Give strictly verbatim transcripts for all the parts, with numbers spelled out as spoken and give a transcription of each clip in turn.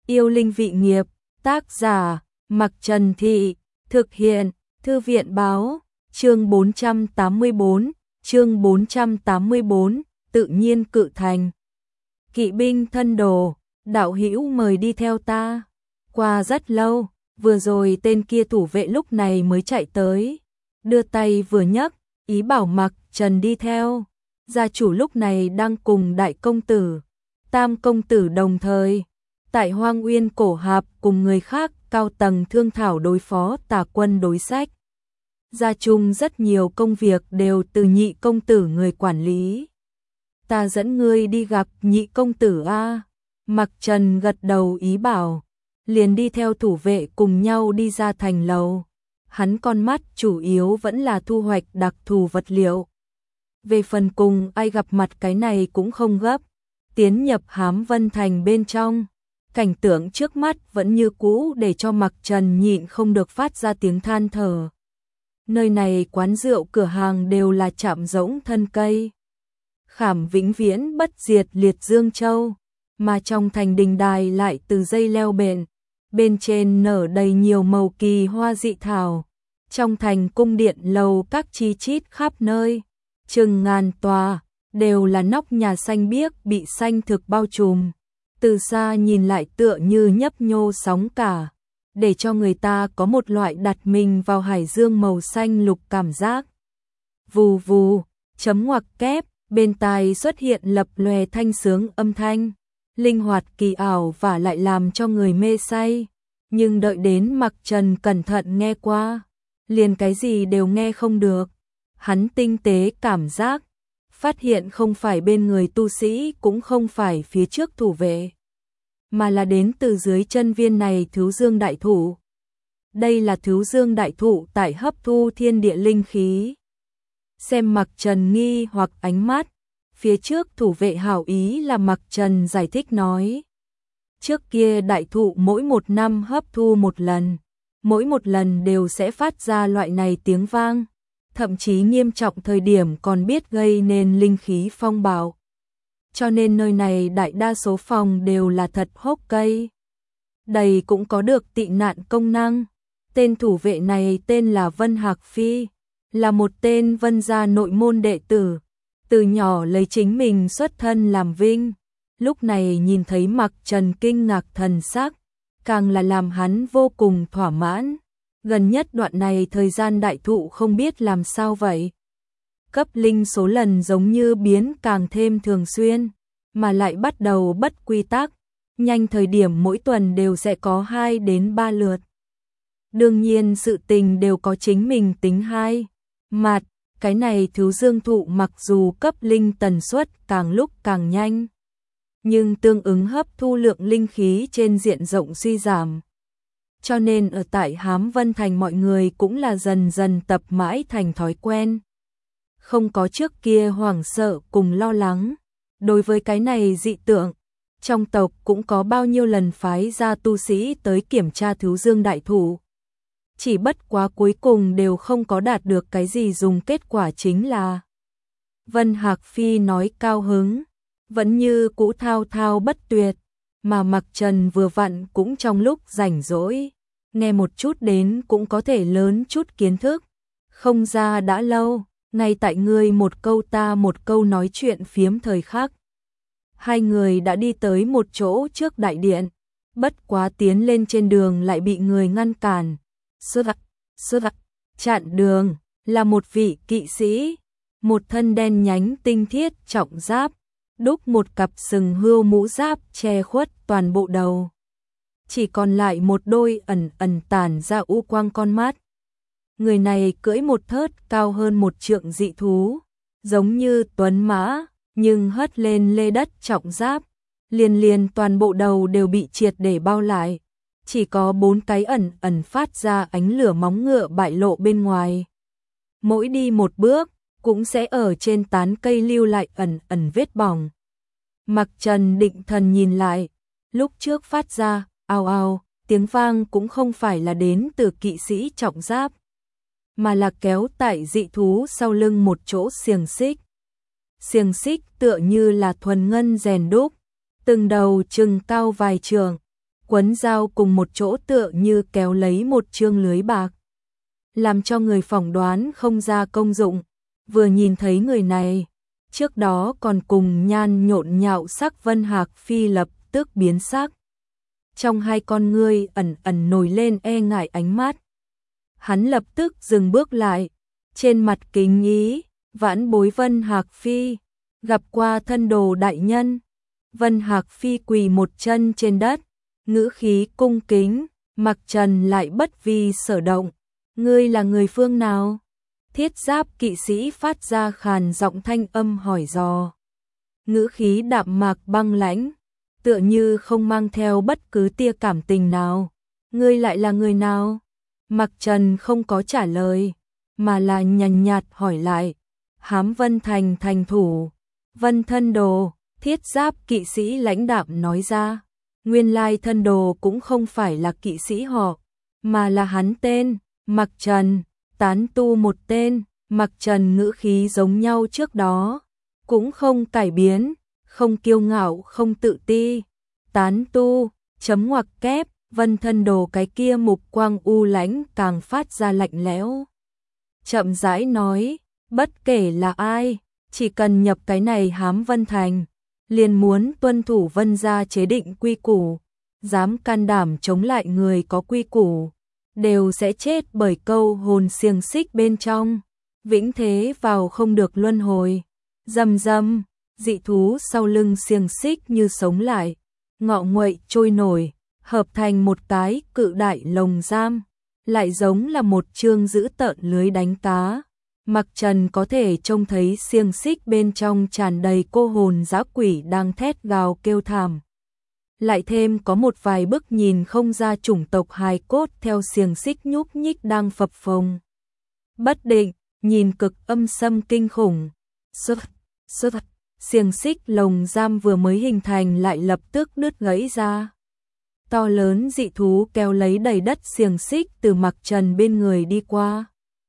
Yêu linh vị nghiệp, tác giả, Mặc Trần Thị, thực hiện, Thư viện báo, chương bốn trăm tám mươi tư, chương bốn trăm tám mươi tư, tự nhiên cự thành. Kỵ binh thân đồ, đạo hữu mời đi theo ta. Qua rất lâu, vừa rồi tên kia thủ vệ lúc này mới chạy tới, đưa tay vừa nhấc, ý bảo Mặc Trần đi theo. Gia chủ lúc này đang cùng đại công tử, tam công tử đồng thời tại Hoang Uyên Cổ Hạp cùng người khác cao tầng thương thảo đối phó tà quân đối sách. Gia chung rất nhiều công việc đều từ nhị công tử người quản lý. Ta dẫn ngươi đi gặp nhị công tử a. Mặc Trần gật đầu ý bảo, liền đi theo thủ vệ cùng nhau đi ra thành lầu. Hắn con mắt chủ yếu vẫn là thu hoạch đặc thù vật liệu. Về phần cùng ai gặp mặt cái này cũng không gấp. Tiến nhập Hám Vân Thành bên trong, cảnh tượng trước mắt vẫn như cũ để cho Mặc Trần nhịn không được phát ra tiếng than thở. Nơi này quán rượu cửa hàng đều là chạm rỗng thân cây. Khảm vĩnh viễn bất diệt liệt Dương Châu, mà trong thành đình đài lại từ dây leo bền, bên trên nở đầy nhiều màu kỳ hoa dị thảo. Trong thành cung điện lầu các chi chít khắp nơi, chừng ngàn tòa, đều là nóc nhà xanh biếc bị xanh thực bao trùm. Từ xa nhìn lại tựa như nhấp nhô sóng cả, để cho người ta có một loại đặt mình vào hải dương màu xanh lục cảm giác. Vù vù, chấm ngoặc kép, bên tai xuất hiện lập lòe thanh sướng âm thanh, linh hoạt kỳ ảo và lại làm cho người mê say. Nhưng đợi đến Mặc Trần cẩn thận nghe qua, liền cái gì đều nghe không được. Hắn tinh tế cảm giác, phát hiện không phải bên người tu sĩ cũng không phải phía trước thủ vệ, mà là đến từ dưới chân viên này Thứ Dương đại thụ. Đây là Thứ Dương đại thụ tại hấp thu thiên địa linh khí. Xem Mặc Trần nghi hoặc ánh mắt, phía trước thủ vệ hảo ý là Mặc Trần giải thích nói. Trước kia đại thụ mỗi một năm hấp thu một lần, mỗi một lần đều sẽ phát ra loại này tiếng vang, thậm chí nghiêm trọng thời điểm còn biết gây nên linh khí phong bạo. Cho nên nơi này đại đa số phòng đều là thật hốc cây. Đầy cũng có được tị nạn công năng. Tên thủ vệ này tên là Vân Hạc Phi, là một tên Vân gia nội môn đệ tử, từ nhỏ lấy chính mình xuất thân làm vinh. Lúc này nhìn thấy Mặc Trần kinh ngạc thần sắc, càng là làm hắn vô cùng thỏa mãn. Gần nhất đoạn này thời gian đại thụ không biết làm sao vậy. Cấp linh số lần giống như biến càng thêm thường xuyên, mà lại bắt đầu bất quy tắc, nhanh thời điểm mỗi tuần đều sẽ có hai đến ba lượt. Đương nhiên sự tình đều có chính mình tính hai mặt, cái này Thứ Dương thụ mặc dù cấp linh tần suất càng lúc càng nhanh, nhưng tương ứng hấp thu lượng linh khí trên diện rộng suy giảm. Cho nên ở tại Hám Vân Thành mọi người cũng là dần dần tập mãi thành thói quen. Không có trước kia hoảng sợ cùng lo lắng. Đối với cái này dị tượng, trong tộc cũng có bao nhiêu lần phái ra tu sĩ tới kiểm tra Thứ Dương đại thụ. Chỉ bất quá cuối cùng đều không có đạt được cái gì dùng, kết quả chính là Vân Hạc Phi nói cao hứng, vẫn như cũ thao thao bất tuyệt, mà Mặc Trần vừa vặn cũng trong lúc rảnh rỗi, nghe một chút đến cũng có thể lớn chút kiến thức. Không ra đã lâu, ngay tại ngươi một câu ta một câu nói chuyện phiếm thời khắc, hai người đã đi tới một chỗ trước đại điện, bất quá tiến lên trên đường lại bị người ngăn cản. Sơ vặt, sơ vặt, chặn đường, là một vị kỵ sĩ, một thân đen nhánh tinh thiết trọng giáp, đúc một cặp sừng hươu mũ giáp che khuất toàn bộ đầu. Chỉ còn lại một đôi ẩn ẩn tản ra u quang con mắt. Người này cưỡi một thớt cao hơn một trượng dị thú, giống như tuấn mã, nhưng hất lên lê đất trọng giáp, liền liền toàn bộ đầu đều bị triệt để bao lại, chỉ có bốn cái ẩn ẩn phát ra ánh lửa móng ngựa bại lộ bên ngoài. Mỗi đi một bước, cũng sẽ ở trên tán cây lưu lại ẩn ẩn vết bỏng. Mặc Trần định thần nhìn lại, lúc trước phát ra ào ào, tiếng vang cũng không phải là đến từ kỵ sĩ trọng giáp, mà là kéo tại dị thú sau lưng một chỗ xiềng xích. Xiềng xích tựa như là thuần ngân rèn đúc, từng đầu chừng cao vài trượng, quấn dao cùng một chỗ tựa như kéo lấy một chương lưới bạc, làm cho người phỏng đoán không ra công dụng. Vừa nhìn thấy người này, trước đó còn cùng nhan nhộn nhạo sắc Vân Hạc Phi lập tức biến sắc. Trong hai con ngươi ẩn ẩn nổi lên e ngại ánh mắt. Hắn lập tức dừng bước lại, trên mặt kính ý, vãn bối Vân Hạc Phi, gặp qua thân đồ đại nhân. Vân Hạc Phi quỳ một chân trên đất, ngữ khí cung kính, Mặc Trần lại bất vi sở động. Ngươi là người phương nào? Thiết giáp kỵ sĩ phát ra khàn giọng thanh âm hỏi dò. Ngữ khí đạm mạc băng lãnh, tựa như không mang theo bất cứ tia cảm tình nào. Ngươi lại là người nào? Mặc Trần không có trả lời, mà là nhàn nhạt hỏi lại. Hám Vân Thành thành thủ, Vân thân đồ. Thiết giáp kỵ sĩ lãnh đạm nói ra. Nguyên lai thân đồ cũng không phải là kỵ sĩ họ, mà là hắn tên, Mặc Trần, tán tu một tên. Mặc Trần ngữ khí giống nhau trước đó, cũng không cải biến, không kiêu ngạo không tự ti. Tán tu, chấm ngoặc kép, Vân thân đồ cái kia mục quang u lãnh càng phát ra lạnh lẽo. Chậm rãi nói, bất kể là ai, chỉ cần nhập cái này Hám Vân Thành, liền muốn tuân thủ Vân gia chế định quy củ, dám can đảm chống lại người có quy củ, đều sẽ chết bởi câu hồn xiềng xích bên trong, vĩnh thế vào không được luân hồi. Rầm rầm, dị thú sau lưng xiềng xích như sống lại, ngọ nguậy trôi nổi, hợp thành một cái cự đại lồng giam, lại giống là một chương dữ tợn lưới đánh cá. Mặc Trần có thể trông thấy xiềng xích bên trong tràn đầy cô hồn dã quỷ đang thét gào kêu thảm. Lại thêm có một vài bức nhìn không ra chủng tộc hài cốt theo xiềng xích nhúc nhích đang phập phồng. Bất định, nhìn cực âm sâm kinh khủng. Sơ, sơ, xiềng xích lồng giam vừa mới hình thành lại lập tức đứt gãy ra. To lớn dị thú kéo lấy đầy đất xiềng xích từ Mặc Trần bên người đi qua.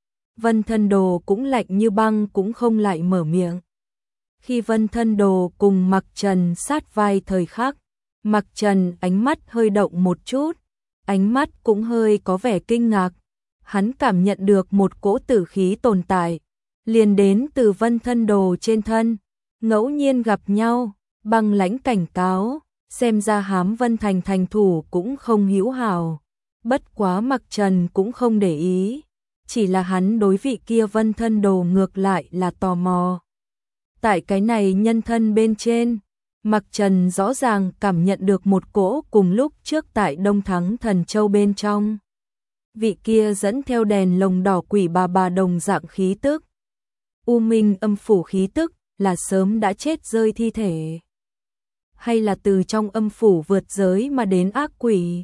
Vân thân đồ cũng lạnh như băng cũng không lại mở miệng. Khi Vân thân đồ cùng Mặc Trần sát vai thời khắc, Mặc Trần ánh mắt hơi động một chút, ánh mắt cũng hơi có vẻ kinh ngạc. Hắn cảm nhận được một cỗ tử khí tồn tại, liền đến từ Vân thân đồ trên thân, ngẫu nhiên gặp nhau, băng lãnh cảnh cáo, xem ra Hám Vân Thành thành thủ cũng không hữu hảo. Bất quá Mặc Trần cũng không để ý, chỉ là hắn đối vị kia Vân thân đồ ngược lại là tò mò. Tại cái này nhân thân bên trên, Mặc Trần rõ ràng cảm nhận được một cỗ cùng lúc trước tại Đông Thắng Thần Châu bên trong. Vị kia dẫn theo đèn lồng đỏ quỷ bà bà đồng dạng khí tức. U Minh âm phủ khí tức là sớm đã chết rơi thi thể, hay là từ trong âm phủ vượt giới mà đến ác quỷ.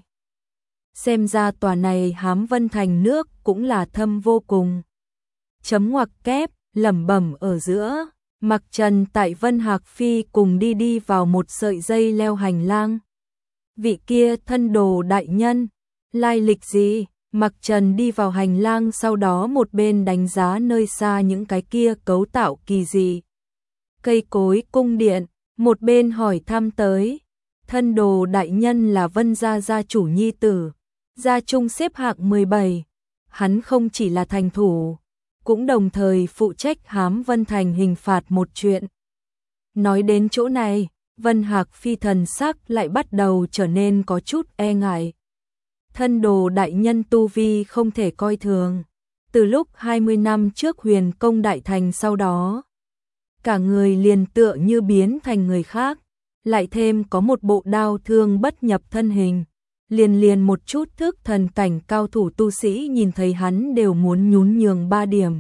Xem ra tòa này Hám Vân Thành nước cũng là thâm vô cùng. Chấm ngoặc kép, lẩm bẩm ở giữa, Mặc Trần tại Vân Hạc Phi cùng đi đi vào một sợi dây leo hành lang. Vị kia thân đồ đại nhân, lai lịch gì? Mặc Trần đi vào hành lang, sau đó một bên đánh giá nơi xa những cái kia cấu tạo kỳ dị, cây cối cung điện, một bên hỏi thăm tới. Thân đồ đại nhân là Vân gia gia chủ nhi tử, gia trung xếp hạng mười bảy. Hắn không chỉ là thành thủ, cũng đồng thời phụ trách Hám Vân Thành hình phạt một chuyện. Nói đến chỗ này, Vân Hạc Phi thần sắc lại bắt đầu trở nên có chút e ngại. Thân đồ đại nhân tu vi không thể coi thường. Từ lúc hai mươi năm trước huyền công đại thành sau đó, cả người liền tựa như biến thành người khác, lại thêm có một bộ đao thương bất nhập thân hình, liền liền một chút thức thần cảnh cao thủ tu sĩ nhìn thấy hắn đều muốn nhún nhường ba điểm.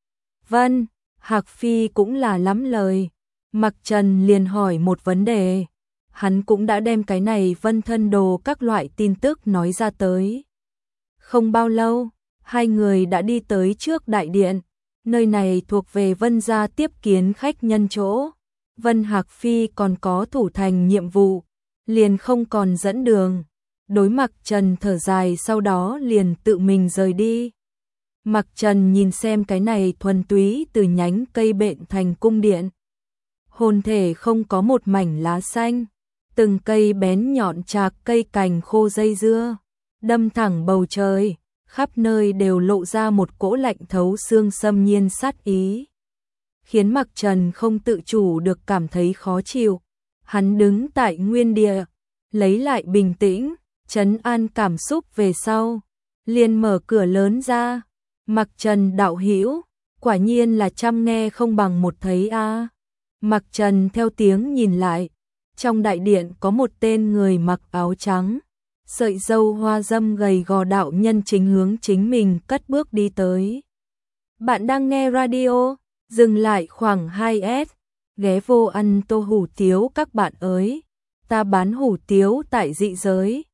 Vân Hạc Phi cũng là lắm lời. Mặc Trần liền hỏi một vấn đề, hắn cũng đã đem cái này Vân thân đồ các loại tin tức nói ra tới. Không bao lâu, hai người đã đi tới trước đại điện, nơi này thuộc về Vân gia tiếp kiến khách nhân chỗ. Vân Hạc Phi còn có thủ thành nhiệm vụ, liền không còn dẫn đường. Đối Mặc Trần thở dài, sau đó liền tự mình rời đi. Mặc Trần nhìn xem cái này thuần túy từ nhánh cây bện thành cung điện. Hồn thể không có một mảnh lá xanh, từng cây bén nhọn chạc cây cành khô dây dưa, đâm thẳng bầu trời, khắp nơi đều lộ ra một cỗ lạnh thấu xương xâm nhiên sát ý, khiến Mặc Trần không tự chủ được cảm thấy khó chịu. Hắn đứng tại nguyên địa, lấy lại bình tĩnh, trấn an cảm xúc về sau, liền mở cửa lớn ra. Mặc Trần đạo hữu, quả nhiên là trăm nghe không bằng một thấy a. À. Mặc Trần theo tiếng nhìn lại, trong đại điện có một tên người mặc áo trắng, sợi râu hoa râm gầy gò đạo nhân chính hướng chính mình cất bước đi tới. Bạn đang nghe radio, dừng lại khoảng hai s, ghé vô ăn tô hủ tiếu các bạn ơi, ta bán hủ tiếu tại dị giới,